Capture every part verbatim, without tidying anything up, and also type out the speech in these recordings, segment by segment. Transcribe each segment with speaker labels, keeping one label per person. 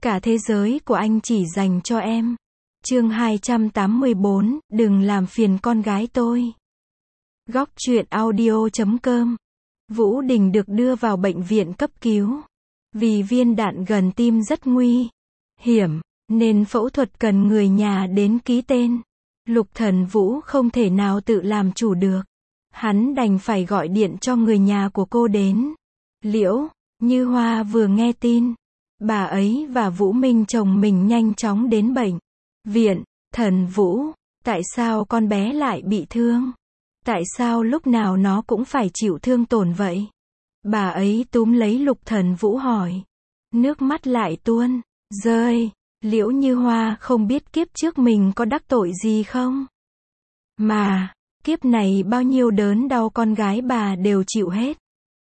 Speaker 1: Cả thế giới của anh chỉ dành cho em. Chương hai trăm tám mươi bốn, đừng làm phiền con gái tôi. Góc truyện audio chấm com. Vũ Đình được đưa vào bệnh viện cấp cứu. Vì viên đạn gần tim rất nguy hiểm, nên phẫu thuật cần người nhà đến ký tên. Lục Thần Vũ không thể nào tự làm chủ được. Hắn đành phải gọi điện cho người nhà của cô đến. Liễu Như Hoa vừa nghe tin, bà ấy và Vũ Minh chồng mình nhanh chóng đến bệnh viện. Thần Vũ, tại sao con bé lại bị thương? Tại sao lúc nào nó cũng phải chịu thương tổn vậy? Bà ấy túm lấy Lục Thần Vũ hỏi. Nước mắt lại tuôn rơi. Liễu Như Hoa không biết kiếp trước mình có đắc tội gì không? Mà, kiếp này bao nhiêu đớn đau con gái bà đều chịu hết.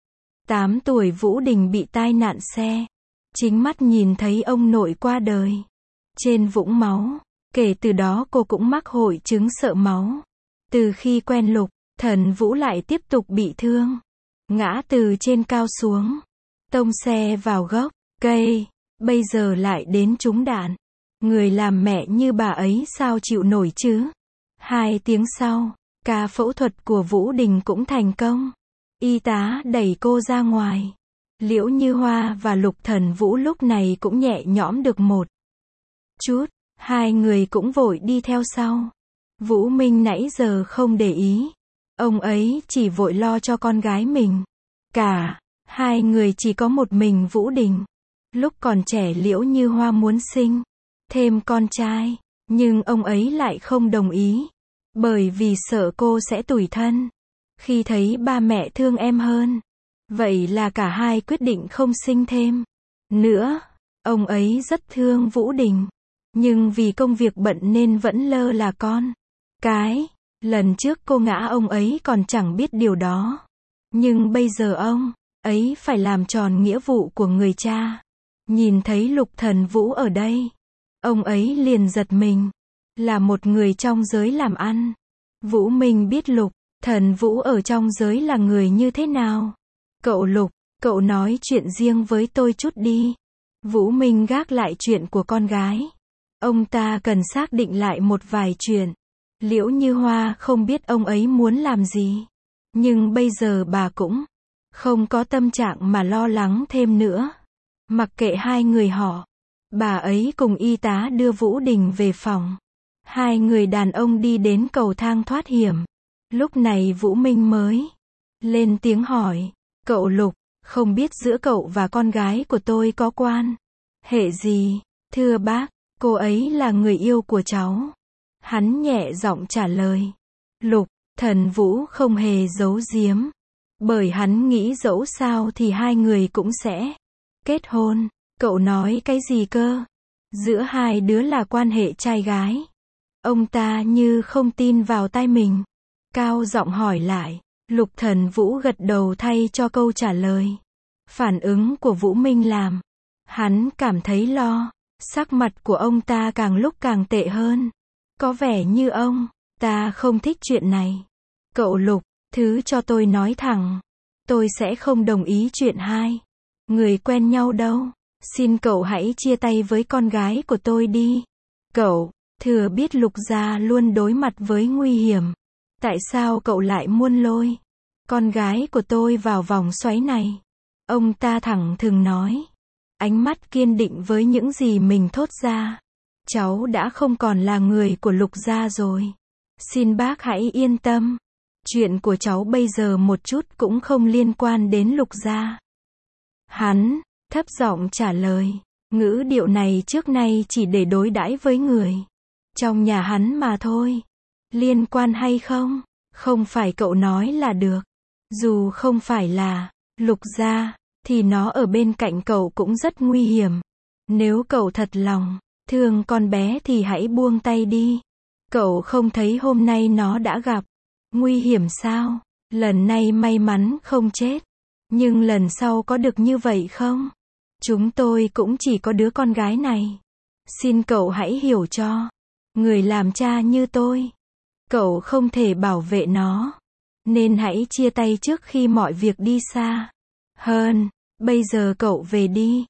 Speaker 1: Tám tuổi Vũ Đình bị tai nạn xe. Chính mắt nhìn thấy ông nội qua đời trên vũng máu. Kể từ đó cô cũng mắc hội chứng sợ máu. Từ khi quen Lục Thần Vũ lại tiếp tục bị thương. Ngã từ trên cao xuống. Tông xe vào gốc cây. Bây giờ lại đến trúng đạn. Người làm mẹ như bà ấy sao chịu nổi chứ? Hai tiếng sau, ca phẫu thuật của Vũ Đình cũng thành công. Y tá đẩy cô ra ngoài. Liễu Như Hoa và Lục Thần Vũ lúc này cũng nhẹ nhõm được một chút. Hai người cũng vội đi theo sau. Vũ Minh nãy giờ không để ý. Ông ấy chỉ vội lo cho con gái mình. Cả hai người chỉ có một mình Vũ Đình. Lúc còn trẻ Liễu Như Hoa muốn sinh thêm con trai, nhưng ông ấy lại không đồng ý. Bởi vì sợ cô sẽ tủi thân khi thấy ba mẹ thương em hơn. Vậy là cả hai quyết định không sinh thêm nữa. Ông ấy rất thương Vũ Đình, nhưng vì công việc bận nên vẫn lơ là con cái. Lần trước cô ngã ông ấy còn chẳng biết điều đó. Nhưng bây giờ ông ấy phải làm tròn nghĩa vụ của người cha. Nhìn thấy Lục Thần Vũ ở đây, ông ấy liền giật mình. Là một người trong giới làm ăn, Vũ Minh biết Lục Thần Vũ ở trong giới là người như thế nào. Cậu Lục, cậu nói chuyện riêng với tôi chút đi. Vũ Minh gác lại chuyện của con gái. Ông ta cần xác định lại một vài chuyện. Liễu Như Hoa không biết ông ấy muốn làm gì. Nhưng bây giờ bà cũng không có tâm trạng mà lo lắng thêm nữa. Mặc kệ hai người họ, bà ấy cùng y tá đưa Vũ Đình về phòng. Hai người đàn ông đi đến cầu thang thoát hiểm. Lúc này Vũ Minh mới lên tiếng hỏi. Cậu Lục, không biết giữa cậu và con gái của tôi có quan hệ gì? Thưa bác, cô ấy là người yêu của cháu. Hắn nhẹ giọng trả lời. Lục Thần Vũ không hề giấu giếm. Bởi hắn nghĩ dẫu sao thì hai người cũng sẽ kết hôn. Cậu nói cái gì cơ? Giữa hai đứa là quan hệ trai gái. Ông ta như không tin vào tai mình. Cao giọng hỏi lại. Lục Thần Vũ gật đầu thay cho câu trả lời. Phản ứng của Vũ Minh làm hắn cảm thấy lo. Sắc mặt của ông ta càng lúc càng tệ hơn. Có vẻ như ông ta không thích chuyện này. Cậu Lục, thứ cho tôi nói thẳng. Tôi sẽ không đồng ý chuyện hai người quen nhau đâu. Xin cậu hãy chia tay với con gái của tôi đi. Cậu thừa biết Lục gia luôn đối mặt với nguy hiểm. Tại sao cậu lại muốn lôi con gái của tôi vào vòng xoáy này? Ông ta thẳng thừng nói. Ánh mắt kiên định với những gì mình thốt ra. Cháu đã không còn là người của Lục gia rồi. Xin bác hãy yên tâm. Chuyện của cháu bây giờ một chút cũng không liên quan đến Lục gia. Hắn thấp giọng trả lời. Ngữ điệu này trước nay chỉ để đối đãi với người trong nhà hắn mà thôi. Liên quan hay không? Không phải cậu nói là được. Dù không phải là Lục gia, thì nó ở bên cạnh cậu cũng rất nguy hiểm. Nếu cậu thật lòng thương con bé thì hãy buông tay đi. Cậu không thấy hôm nay nó đã gặp nguy hiểm sao? Lần này may mắn không chết. Nhưng lần sau có được như vậy không? Chúng tôi cũng chỉ có đứa con gái này. Xin cậu hãy hiểu cho. Người làm cha như tôi, cậu không thể bảo vệ nó. Nên hãy chia tay trước khi mọi việc đi xa hơn. Bây giờ cậu về đi.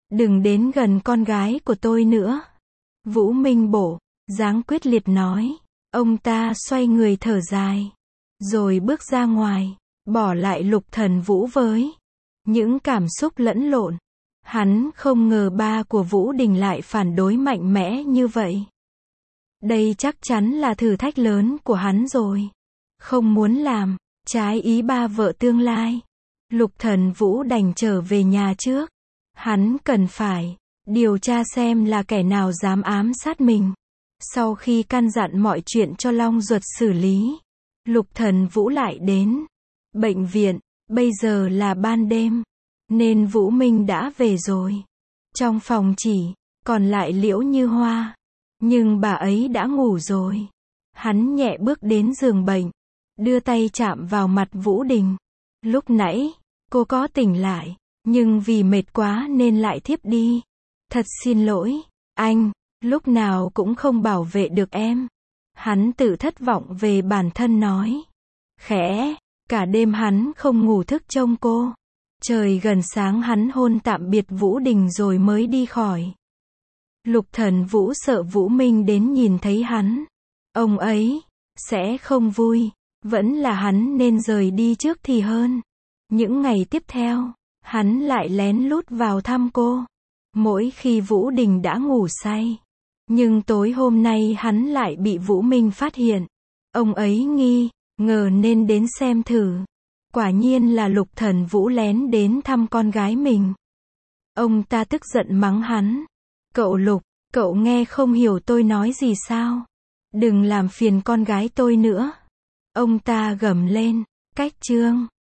Speaker 1: Đừng đến gần con gái của tôi nữa. Vũ Minh bổ, dáng quyết liệt nói. Ông ta xoay người thở dài. Rồi bước ra ngoài, bỏ lại Lục Thần Vũ với những cảm xúc lẫn lộn. Hắn không ngờ ba của Vũ Đình lại phản đối mạnh mẽ như vậy. Đây chắc chắn là thử thách lớn của hắn rồi. Không muốn làm trái ý ba vợ tương lai. Lục Thần Vũ đành trở về nhà trước. Hắn cần phải điều tra xem là kẻ nào dám ám sát mình. Sau khi căn dặn mọi chuyện cho Long Duật xử lý, Lục Thần Vũ lại đến bệnh viện. Bây giờ là ban đêm, nên Vũ Minh đã về rồi. Trong phòng chỉ còn lại Liễu Như Hoa, nhưng bà ấy đã ngủ rồi. Hắn nhẹ bước đến giường bệnh, đưa tay chạm vào mặt Vũ Đình. Lúc nãy, cô có tỉnh lại, nhưng vì mệt quá nên lại thiếp đi. Thật xin lỗi, anh, lúc nào cũng không bảo vệ được em. Hắn tự thất vọng về bản thân nói. Khẽ, cả đêm hắn không ngủ thức trông cô. Trời gần sáng hắn hôn tạm biệt Vũ Đình rồi mới đi khỏi. Lục Thần Vũ sợ Vũ Minh đến nhìn thấy hắn. Ông ấy sẽ không vui. Vẫn là hắn nên rời đi trước thì hơn. Những ngày tiếp theo, hắn lại lén lút vào thăm cô. Mỗi khi Vũ Đình đã ngủ say. Nhưng tối hôm nay hắn lại bị Vũ Minh phát hiện. Ông ấy nghi ngờ nên đến xem thử. Quả nhiên là Lục Thần Vũ lén đến thăm con gái mình. Ông ta tức giận mắng hắn. Cậu Lục, cậu nghe không hiểu tôi nói gì sao? Đừng làm phiền con gái tôi nữa. Ông ta gầm lên. Cách chương